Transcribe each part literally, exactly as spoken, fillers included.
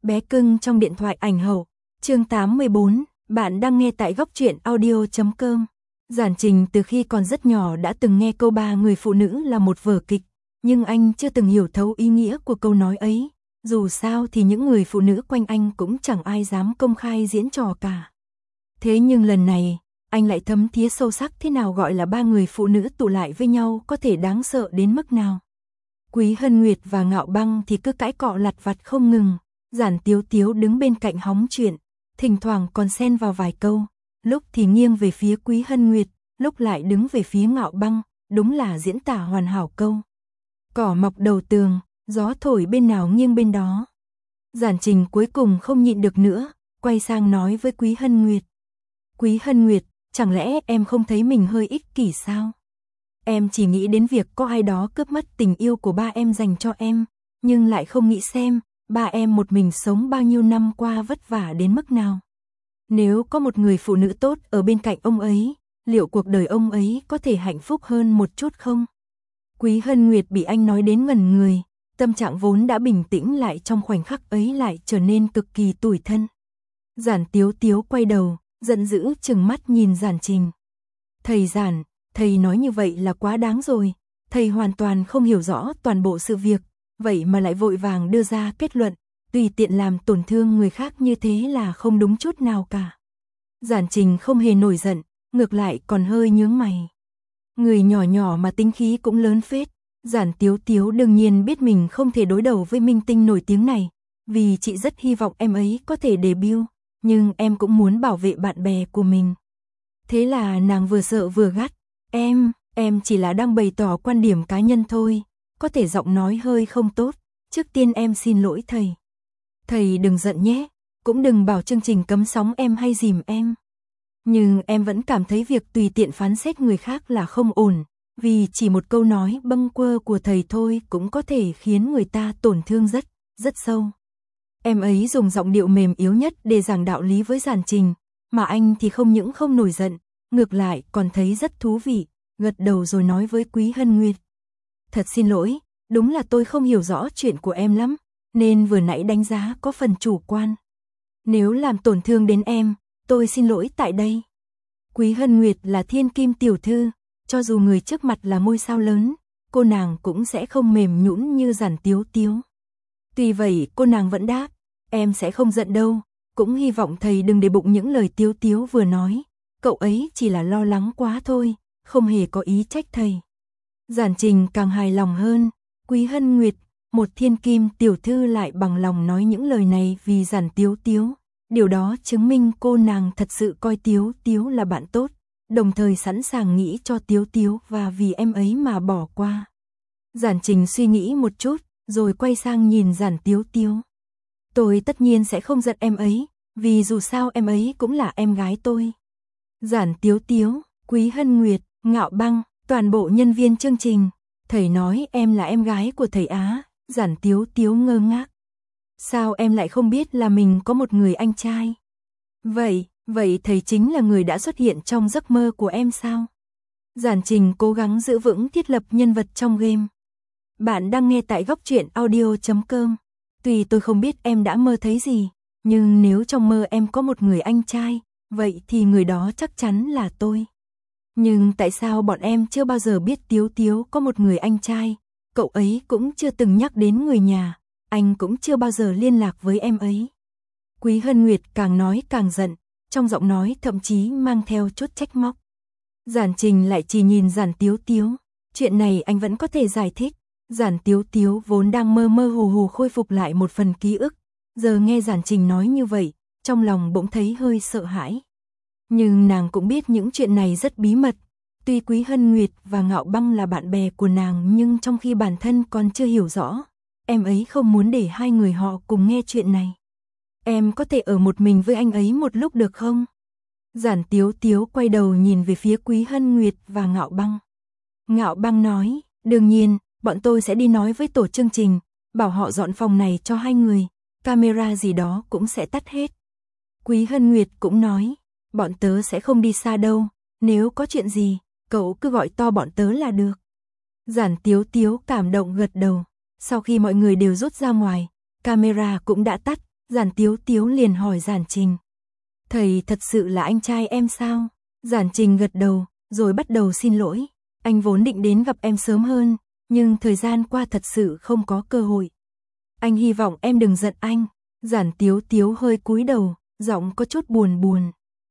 Bé cưng trong điện thoại ảnh hậu, chương tám mươi bốn, bạn đang nghe tại góc truyện audio chấm com. Giản Trình từ khi còn rất nhỏ đã từng nghe câu ba người phụ nữ là một vở kịch, nhưng anh chưa từng hiểu thấu ý nghĩa của câu nói ấy. Dù sao thì những người phụ nữ quanh anh cũng chẳng ai dám công khai diễn trò cả. Thế nhưng lần này, anh lại thấm thía sâu sắc thế nào gọi là ba người phụ nữ tụ lại với nhau có thể đáng sợ đến mức nào. Quý Hân Nguyệt và Ngạo Băng thì cứ cãi cọ lặt vặt không ngừng, Giản Tiếu Tiếu đứng bên cạnh hóng chuyện, thỉnh thoảng còn xen vào vài câu, lúc thì nghiêng về phía Quý Hân Nguyệt, lúc lại đứng về phía Ngạo Băng, đúng là diễn tả hoàn hảo câu. Cỏ mọc đầu tường, gió thổi bên nào nghiêng bên đó. Giản Trình cuối cùng không nhịn được nữa, quay sang nói với Quý Hân Nguyệt. Quý Hân Nguyệt, chẳng lẽ em không thấy mình hơi ích kỷ sao? Em chỉ nghĩ đến việc có ai đó cướp mất tình yêu của ba em dành cho em, nhưng lại không nghĩ xem, ba em một mình sống bao nhiêu năm qua vất vả đến mức nào. Nếu có một người phụ nữ tốt ở bên cạnh ông ấy, liệu cuộc đời ông ấy có thể hạnh phúc hơn một chút không? Quý Hân Nguyệt bị anh nói đến ngẩn người, tâm trạng vốn đã bình tĩnh lại trong khoảnh khắc ấy lại trở nên cực kỳ tủi thân. Giản Tiếu Tiếu quay đầu, giận dữ trừng mắt nhìn Giản Trình. Thầy Giản, thầy nói như vậy là quá đáng rồi, thầy hoàn toàn không hiểu rõ toàn bộ sự việc, vậy mà lại vội vàng đưa ra kết luận, tùy tiện làm tổn thương người khác như thế là không đúng chút nào cả. Giản Trình không hề nổi giận, ngược lại còn hơi nhướng mày. Người nhỏ nhỏ mà tính khí cũng lớn phết. Giản Tiếu Tiếu đương nhiên biết mình không thể đối đầu với minh tinh nổi tiếng này, vì chị rất hy vọng em ấy có thể debut, nhưng em cũng muốn bảo vệ bạn bè của mình. Thế là nàng vừa sợ vừa gắt, em, em chỉ là đang bày tỏ quan điểm cá nhân thôi, có thể giọng nói hơi không tốt, trước tiên em xin lỗi thầy. Thầy đừng giận nhé, cũng đừng bảo chương trình cấm sóng em hay dìm em. Nhưng em vẫn cảm thấy việc tùy tiện phán xét người khác là không ổn, vì chỉ một câu nói bâng quơ của thầy thôi cũng có thể khiến người ta tổn thương rất, rất sâu. Em ấy dùng giọng điệu mềm yếu nhất để giảng đạo lý với Giản Trình, mà anh thì không những không nổi giận, ngược lại còn thấy rất thú vị, gật đầu rồi nói với Quý Hân Nguyệt. Thật xin lỗi, đúng là tôi không hiểu rõ chuyện của em lắm, nên vừa nãy đánh giá có phần chủ quan. Nếu làm tổn thương đến em, tôi xin lỗi tại đây. Quý Hân Nguyệt là thiên kim tiểu thư, cho dù người trước mặt là ngôi sao lớn, cô nàng cũng sẽ không mềm nhũn như Giản Tiếu Tiếu. Tuy vậy cô nàng vẫn đáp, em sẽ không giận đâu, cũng hy vọng thầy đừng để bụng những lời Tiếu Tiếu vừa nói, cậu ấy chỉ là lo lắng quá thôi, không hề có ý trách thầy. Giản Trình càng hài lòng hơn, Quý Hân Nguyệt, một thiên kim tiểu thư lại bằng lòng nói những lời này vì Giản Tiếu Tiếu, điều đó chứng minh cô nàng thật sự coi Tiếu Tiếu là bạn tốt, đồng thời sẵn sàng nghĩ cho Tiếu Tiếu và vì em ấy mà bỏ qua. Giản Trình suy nghĩ một chút, rồi quay sang nhìn Giản Tiếu Tiếu. Tôi tất nhiên sẽ không giận em ấy, vì dù sao em ấy cũng là em gái tôi. Giản Tiếu Tiếu, Quý Hân Nguyệt, Ngạo Băng, toàn bộ nhân viên chương trình. Thầy nói em là em gái của thầy Á. Giản Tiếu Tiếu ngơ ngác. Sao em lại không biết là mình có một người anh trai? Vậy, vậy thầy chính là người đã xuất hiện trong giấc mơ của em sao? Giản Trình cố gắng giữ vững thiết lập nhân vật trong game. Bạn đang nghe tại góc truyện audio chấm com. Tuy tôi không biết em đã mơ thấy gì, nhưng nếu trong mơ em có một người anh trai, vậy thì người đó chắc chắn là tôi. Nhưng tại sao bọn em chưa bao giờ biết Tiếu Tiếu có một người anh trai? Cậu ấy cũng chưa từng nhắc đến người nhà, anh cũng chưa bao giờ liên lạc với em ấy. Quý Hân Nguyệt càng nói càng giận, trong giọng nói thậm chí mang theo chút trách móc. Giản Trình lại chỉ nhìn Giản Tiếu Tiếu, chuyện này anh vẫn có thể giải thích. Giản Tiếu Tiếu vốn đang mơ mơ hồ hồ khôi phục lại một phần ký ức, giờ nghe Giản Trình nói như vậy, trong lòng bỗng thấy hơi sợ hãi. Nhưng nàng cũng biết những chuyện này rất bí mật, tuy Quý Hân Nguyệt và Ngạo Băng là bạn bè của nàng nhưng trong khi bản thân còn chưa hiểu rõ, em ấy không muốn để hai người họ cùng nghe chuyện này. Em có thể ở một mình với anh ấy một lúc được không? Giản Tiếu Tiếu quay đầu nhìn về phía Quý Hân Nguyệt và Ngạo Băng. Ngạo Băng nói, đương nhiên, bọn tôi sẽ đi nói với tổ chương trình, bảo họ dọn phòng này cho hai người, camera gì đó cũng sẽ tắt hết. Quý Hân Nguyệt cũng nói, bọn tớ sẽ không đi xa đâu, nếu có chuyện gì, cậu cứ gọi to bọn tớ là được. Giản Tiếu Tiếu cảm động gật đầu, sau khi mọi người đều rút ra ngoài, camera cũng đã tắt, Giản Tiếu Tiếu liền hỏi Giản Trình. Thầy thật sự là anh trai em sao? Giản Trình gật đầu, rồi bắt đầu xin lỗi. Anh vốn định đến gặp em sớm hơn, nhưng thời gian qua thật sự không có cơ hội. Anh hy vọng em đừng giận anh. Giản Tiếu Tiếu hơi cúi đầu, giọng có chút buồn buồn.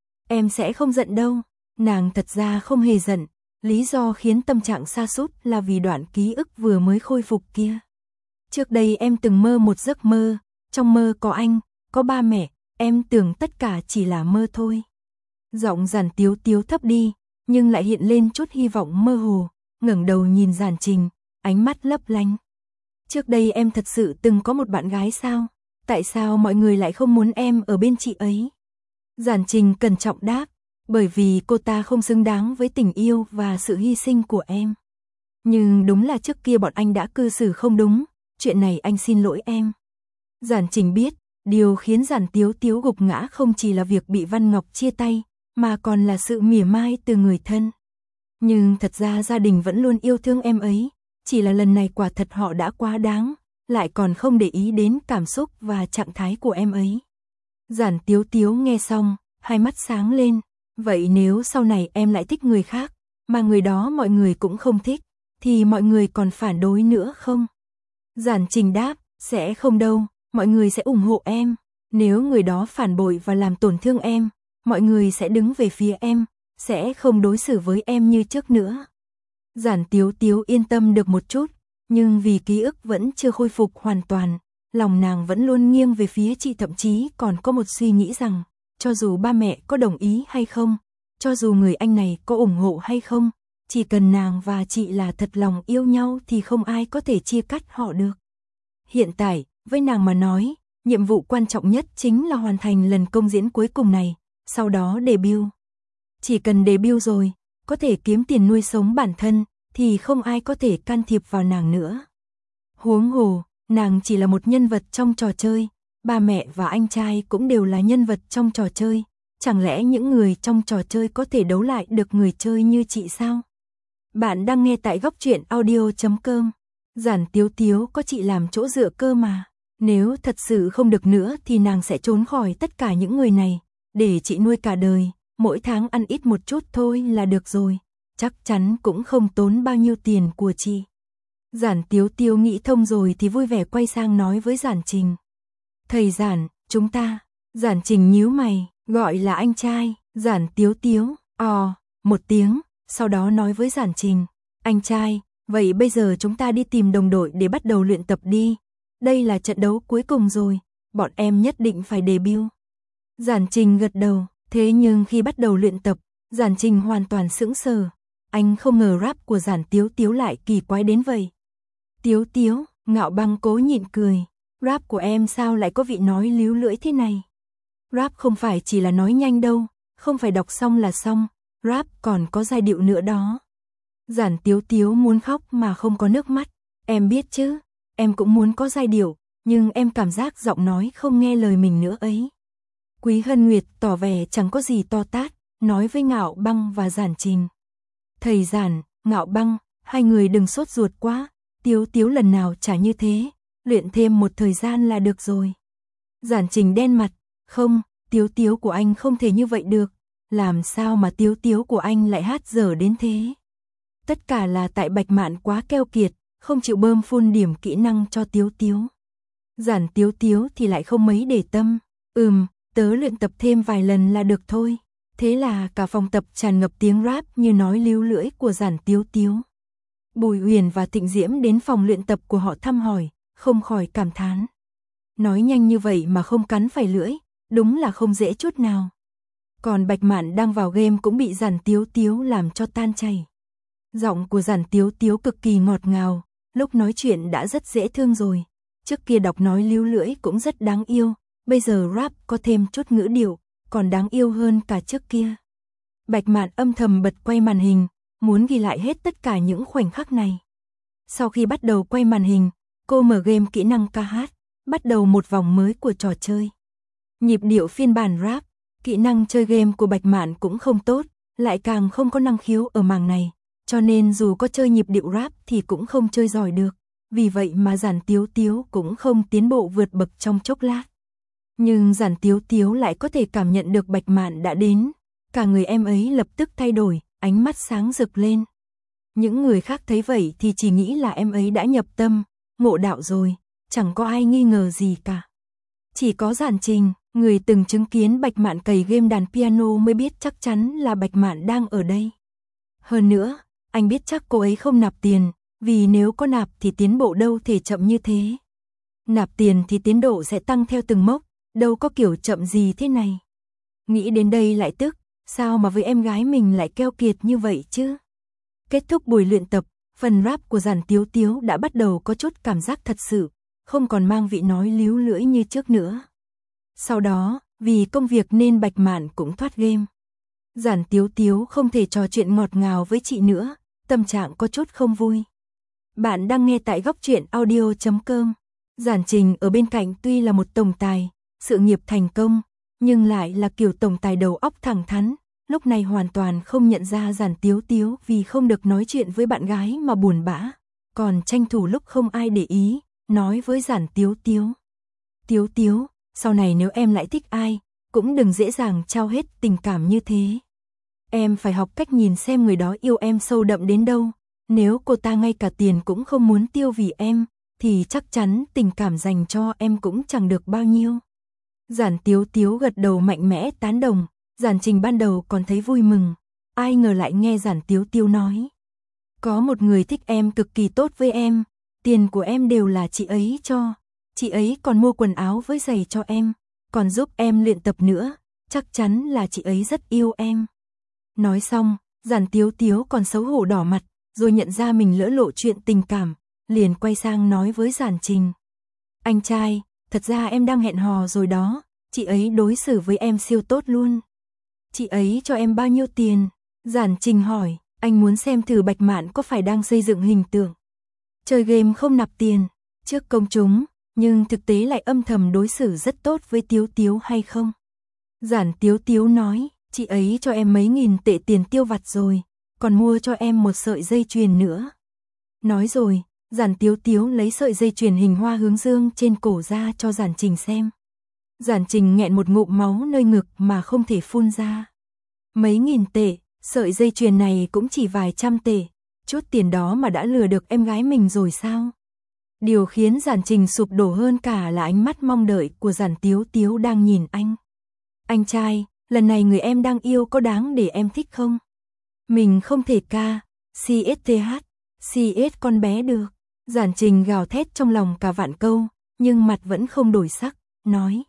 Em sẽ không giận đâu. Nàng thật ra không hề giận. Lý do khiến tâm trạng sa sút là vì đoạn ký ức vừa mới khôi phục kia. Trước đây em từng mơ một giấc mơ, trong mơ có anh, có ba mẹ, em tưởng tất cả chỉ là mơ thôi. Giọng Giản Tiếu Tiếu thấp đi, nhưng lại hiện lên chút hy vọng mơ hồ, ngẩng đầu nhìn Giản Trình, ánh mắt lấp lánh. Trước đây em thật sự từng có một bạn gái sao? Tại sao mọi người lại không muốn em ở bên chị ấy? Giản Trình cẩn trọng đáp, bởi vì cô ta không xứng đáng với tình yêu và sự hy sinh của em. Nhưng đúng là trước kia bọn anh đã cư xử không đúng, chuyện này anh xin lỗi em. Giản Trình biết, điều khiến Giản Tiếu Tiếu gục ngã không chỉ là việc bị Văn Ngọc chia tay, mà còn là sự mỉa mai từ người thân. Nhưng thật ra gia đình vẫn luôn yêu thương em ấy, chỉ là lần này quả thật họ đã quá đáng, lại còn không để ý đến cảm xúc và trạng thái của em ấy. Giản Tiếu Tiếu nghe xong, hai mắt sáng lên, vậy nếu sau này em lại thích người khác, mà người đó mọi người cũng không thích, thì mọi người còn phản đối nữa không? Giản Trình đáp, sẽ không đâu, mọi người sẽ ủng hộ em. Nếu người đó phản bội và làm tổn thương em, mọi người sẽ đứng về phía em, sẽ không đối xử với em như trước nữa. Giản Tiếu Tiếu yên tâm được một chút, nhưng vì ký ức vẫn chưa khôi phục hoàn toàn, lòng nàng vẫn luôn nghiêng về phía chị, thậm chí còn có một suy nghĩ rằng, cho dù ba mẹ có đồng ý hay không, cho dù người anh này có ủng hộ hay không, chỉ cần nàng và chị là thật lòng yêu nhau thì không ai có thể chia cắt họ được. Hiện tại, với nàng mà nói, nhiệm vụ quan trọng nhất chính là hoàn thành lần công diễn cuối cùng này, sau đó debut. Chỉ cần debut rồi, có thể kiếm tiền nuôi sống bản thân, thì không ai có thể can thiệp vào nàng nữa. Huống hồ, nàng chỉ là một nhân vật trong trò chơi, ba mẹ và anh trai cũng đều là nhân vật trong trò chơi, chẳng lẽ những người trong trò chơi có thể đấu lại được người chơi như chị sao? Bạn đang nghe tại góc truyện audio chấm com. Giản Tiếu Tiếu có chị làm chỗ dựa cơ mà. Nếu thật sự không được nữa thì nàng sẽ trốn khỏi tất cả những người này, để chị nuôi cả đời, mỗi tháng ăn ít một chút thôi là được rồi, chắc chắn cũng không tốn bao nhiêu tiền của chị. Giản Tiếu Tiếu nghĩ thông rồi thì vui vẻ quay sang nói với Giản Trình. Thầy Giản, chúng ta. Giản Trình nhíu mày, gọi là anh trai. Giản Tiếu Tiếu, ò, một tiếng, sau đó nói với Giản Trình. Anh trai, vậy bây giờ chúng ta đi tìm đồng đội để bắt đầu luyện tập đi. Đây là trận đấu cuối cùng rồi, bọn em nhất định phải debut. Giản Trình gật đầu, thế nhưng khi bắt đầu luyện tập, Giản Trình hoàn toàn sững sờ. Anh không ngờ rap của Giản Tiếu Tiếu lại kỳ quái đến vậy. Tiếu Tiếu, Ngạo Băng cố nhịn cười. Rap của em sao lại có vị nói líu lưỡi thế này? Rap không phải chỉ là nói nhanh đâu, không phải đọc xong là xong, rap còn có giai điệu nữa đó. Giản Tiếu Tiếu muốn khóc mà không có nước mắt. Em biết chứ, em cũng muốn có giai điệu, nhưng em cảm giác giọng nói không nghe lời mình nữa ấy. Quý Hân Nguyệt tỏ vẻ chẳng có gì to tát, nói với Ngạo Băng và Giản Trình. Thầy Giản, Ngạo Băng, hai người đừng sốt ruột quá, Tiếu Tiếu lần nào chả như thế, luyện thêm một thời gian là được rồi. Giản Trình đen mặt, không, Tiếu Tiếu của anh không thể như vậy được, làm sao mà Tiếu Tiếu của anh lại hát dở đến thế? Tất cả là tại Bạch Mạn quá keo kiệt, không chịu bơm phun điểm kỹ năng cho Tiếu Tiếu. Giản Tiếu Tiếu thì lại không mấy để tâm, ừm, tớ luyện tập thêm vài lần là được thôi. Thế là cả phòng tập tràn ngập tiếng rap như nói líu lưỡi của Giản Tiếu Tiếu. Bùi Huyền và Thịnh Diễm đến phòng luyện tập của họ thăm hỏi, không khỏi cảm thán. Nói nhanh như vậy mà không cắn phải lưỡi, đúng là không dễ chút nào. Còn Bạch Mạn đang vào game cũng bị Giản Tiếu Tiếu làm cho tan chảy. Giọng của Giản Tiếu Tiếu cực kỳ ngọt ngào, lúc nói chuyện đã rất dễ thương rồi. Trước kia đọc nói líu lưỡi cũng rất đáng yêu, bây giờ rap có thêm chút ngữ điệu, còn đáng yêu hơn cả trước kia. Bạch Mạn âm thầm bật quay màn hình, muốn ghi lại hết tất cả những khoảnh khắc này. Sau khi bắt đầu quay màn hình, cô mở game kỹ năng ca hát, bắt đầu một vòng mới của trò chơi. Nhịp điệu phiên bản rap, kỹ năng chơi game của Bạch Mạn cũng không tốt, lại càng không có năng khiếu ở mảng này, cho nên dù có chơi nhịp điệu rap thì cũng không chơi giỏi được. Vì vậy mà Giản Tiếu Tiếu cũng không tiến bộ vượt bậc trong chốc lát. Nhưng Giản Tiếu Tiếu lại có thể cảm nhận được Bạch Mạn đã đến, cả người em ấy lập tức thay đổi, ánh mắt sáng rực lên. Những người khác thấy vậy thì chỉ nghĩ là em ấy đã nhập tâm, ngộ đạo rồi, chẳng có ai nghi ngờ gì cả. Chỉ có Giản Trình, người từng chứng kiến Bạch Mạn cày game đàn piano mới biết chắc chắn là Bạch Mạn đang ở đây. Hơn nữa, anh biết chắc cô ấy không nạp tiền, vì nếu có nạp thì tiến bộ đâu thể chậm như thế. Nạp tiền thì tiến độ sẽ tăng theo từng mốc, đâu có kiểu chậm gì thế này. Nghĩ đến đây lại tức, sao mà với em gái mình lại keo kiệt như vậy chứ? Kết thúc buổi luyện tập, phần rap của Giản Tiếu Tiếu đã bắt đầu có chút cảm giác thật sự, không còn mang vị nói líu lưỡi như trước nữa. Sau đó, vì công việc nên Bạch Mạn cũng thoát game. Giản Tiếu Tiếu không thể trò chuyện ngọt ngào với chị nữa, tâm trạng có chút không vui. Bạn đang nghe tại góc truyện audio chấm com. Giản Trình ở bên cạnh tuy là một tổng tài, sự nghiệp thành công, nhưng lại là kiểu tổng tài đầu óc thẳng thắn, lúc này hoàn toàn không nhận ra Giản Tiếu Tiếu vì không được nói chuyện với bạn gái mà buồn bã, còn tranh thủ lúc không ai để ý, nói với Giản Tiếu Tiếu. Tiếu Tiếu, sau này nếu em lại thích ai, cũng đừng dễ dàng trao hết tình cảm như thế. Em phải học cách nhìn xem người đó yêu em sâu đậm đến đâu, nếu cô ta ngay cả tiền cũng không muốn tiêu vì em, thì chắc chắn tình cảm dành cho em cũng chẳng được bao nhiêu. Giản Tiếu Tiếu gật đầu mạnh mẽ tán đồng, Giản Trình ban đầu còn thấy vui mừng, ai ngờ lại nghe Giản Tiếu Tiếu nói. Có một người thích em cực kỳ tốt với em, tiền của em đều là chị ấy cho, chị ấy còn mua quần áo với giày cho em, còn giúp em luyện tập nữa, chắc chắn là chị ấy rất yêu em. Nói xong, Giản Tiếu Tiếu còn xấu hổ đỏ mặt, rồi nhận ra mình lỡ lộ chuyện tình cảm, liền quay sang nói với Giản Trình. Anh trai, thật ra em đang hẹn hò rồi đó, chị ấy đối xử với em siêu tốt luôn. Chị ấy cho em bao nhiêu tiền? Giản Trình hỏi, anh muốn xem thử Bạch Mạn có phải đang xây dựng hình tượng chơi game không nạp tiền trước công chúng, nhưng thực tế lại âm thầm đối xử rất tốt với Tiếu Tiếu hay không? Giản Tiếu Tiếu nói, chị ấy cho em mấy nghìn tệ tiền tiêu vặt rồi, còn mua cho em một sợi dây chuyền nữa. Nói rồi, Giản Tiếu Tiếu lấy sợi dây chuyền hình hoa hướng dương trên cổ ra cho Giản Trình xem. Giản Trình nghẹn một ngụm máu nơi ngực mà không thể phun ra. Mấy nghìn tệ, sợi dây chuyền này cũng chỉ vài trăm tệ, chút tiền đó mà đã lừa được em gái mình rồi sao? Điều khiến Giản Trình sụp đổ hơn cả là ánh mắt mong đợi của Giản Tiếu Tiếu đang nhìn anh. Anh trai, lần này người em đang yêu có đáng để em thích không? Mình không thể ca, xê ét tê hát, xê ét con bé được. Giản Trình gào thét trong lòng cả vạn câu, nhưng mặt vẫn không đổi sắc, nói.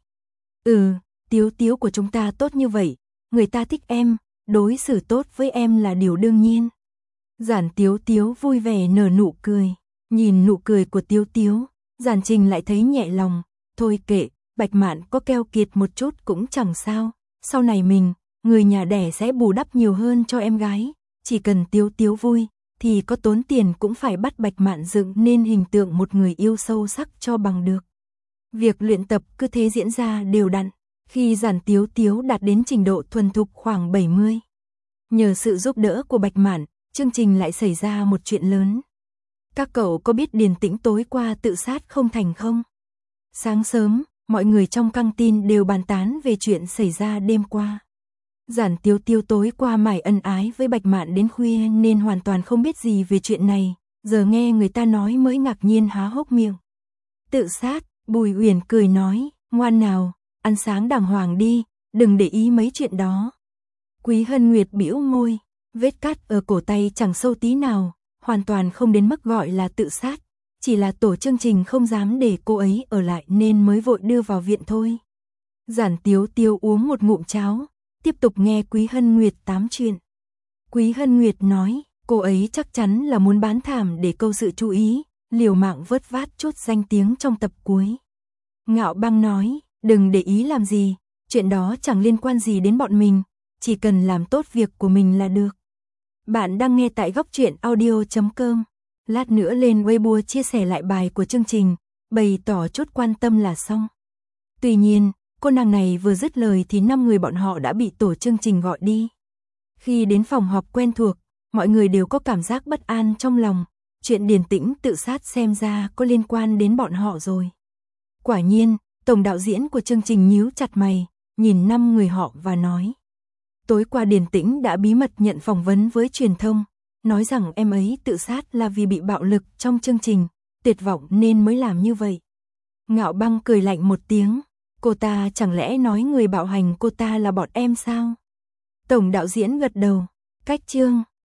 Ừ, Tiếu Tiếu của chúng ta tốt như vậy, người ta thích em, đối xử tốt với em là điều đương nhiên. Giản Tiếu Tiếu vui vẻ nở nụ cười, nhìn nụ cười của Tiếu Tiếu, Giản Trình lại thấy nhẹ lòng, thôi kệ, Bạch Mạn có keo kiệt một chút cũng chẳng sao, sau này mình, người nhà đẻ sẽ bù đắp nhiều hơn cho em gái, chỉ cần Tiếu Tiếu vui, thì có tốn tiền cũng phải bắt Bạch Mạn dựng nên hình tượng một người yêu sâu sắc cho bằng được. Việc luyện tập cứ thế diễn ra đều đặn, khi Giản Tiếu Tiếu đạt đến trình độ thuần thục khoảng bảy mươi. Nhờ sự giúp đỡ của Bạch Mạn, chương trình lại xảy ra một chuyện lớn. Các cậu có biết Điền Tĩnh tối qua tự sát không thành không? Sáng sớm, mọi người trong căng tin đều bàn tán về chuyện xảy ra đêm qua. Giản Tiếu Tiếu tối qua mải ân ái với Bạch Mạn đến khuya nên hoàn toàn không biết gì về chuyện này, giờ nghe người ta nói mới ngạc nhiên há hốc miệng. Tự sát, Bùi Uyển cười nói, ngoan nào, ăn sáng đàng hoàng đi, đừng để ý mấy chuyện đó. Quý Hân Nguyệt bĩu môi, vết cắt ở cổ tay chẳng sâu tí nào, hoàn toàn không đến mức gọi là tự sát, chỉ là tổ chương trình không dám để cô ấy ở lại nên mới vội đưa vào viện thôi. Giản Tiếu Tiếu uống một ngụm cháo, tiếp tục nghe Quý Hân Nguyệt tám chuyện. Quý Hân Nguyệt nói, cô ấy chắc chắn là muốn bán thảm để câu sự chú ý, liều mạng vớt vát chút danh tiếng trong tập cuối. Ngạo Băng nói, đừng để ý làm gì, chuyện đó chẳng liên quan gì đến bọn mình, chỉ cần làm tốt việc của mình là được. Bạn đang nghe tại góc truyện audio chấm com. Lát nữa lên Weibo chia sẻ lại bài của chương trình, bày tỏ chút quan tâm là xong. Tuy nhiên, cô nàng này vừa dứt lời thì năm người bọn họ đã bị tổ chương trình gọi đi. Khi đến phòng họp quen thuộc, mọi người đều có cảm giác bất an trong lòng, chuyện Điền Tĩnh tự sát xem ra có liên quan đến bọn họ rồi. Quả nhiên, Tổng đạo diễn của chương trình nhíu chặt mày, nhìn năm người họ và nói. Tối qua Điền Tĩnh đã bí mật nhận phỏng vấn với truyền thông, nói rằng em ấy tự sát là vì bị bạo lực trong chương trình, tuyệt vọng nên mới làm như vậy. Ngạo Băng cười lạnh một tiếng, cô ta chẳng lẽ nói người bạo hành cô ta là bọn em sao? Tổng đạo diễn gật đầu, cách chương.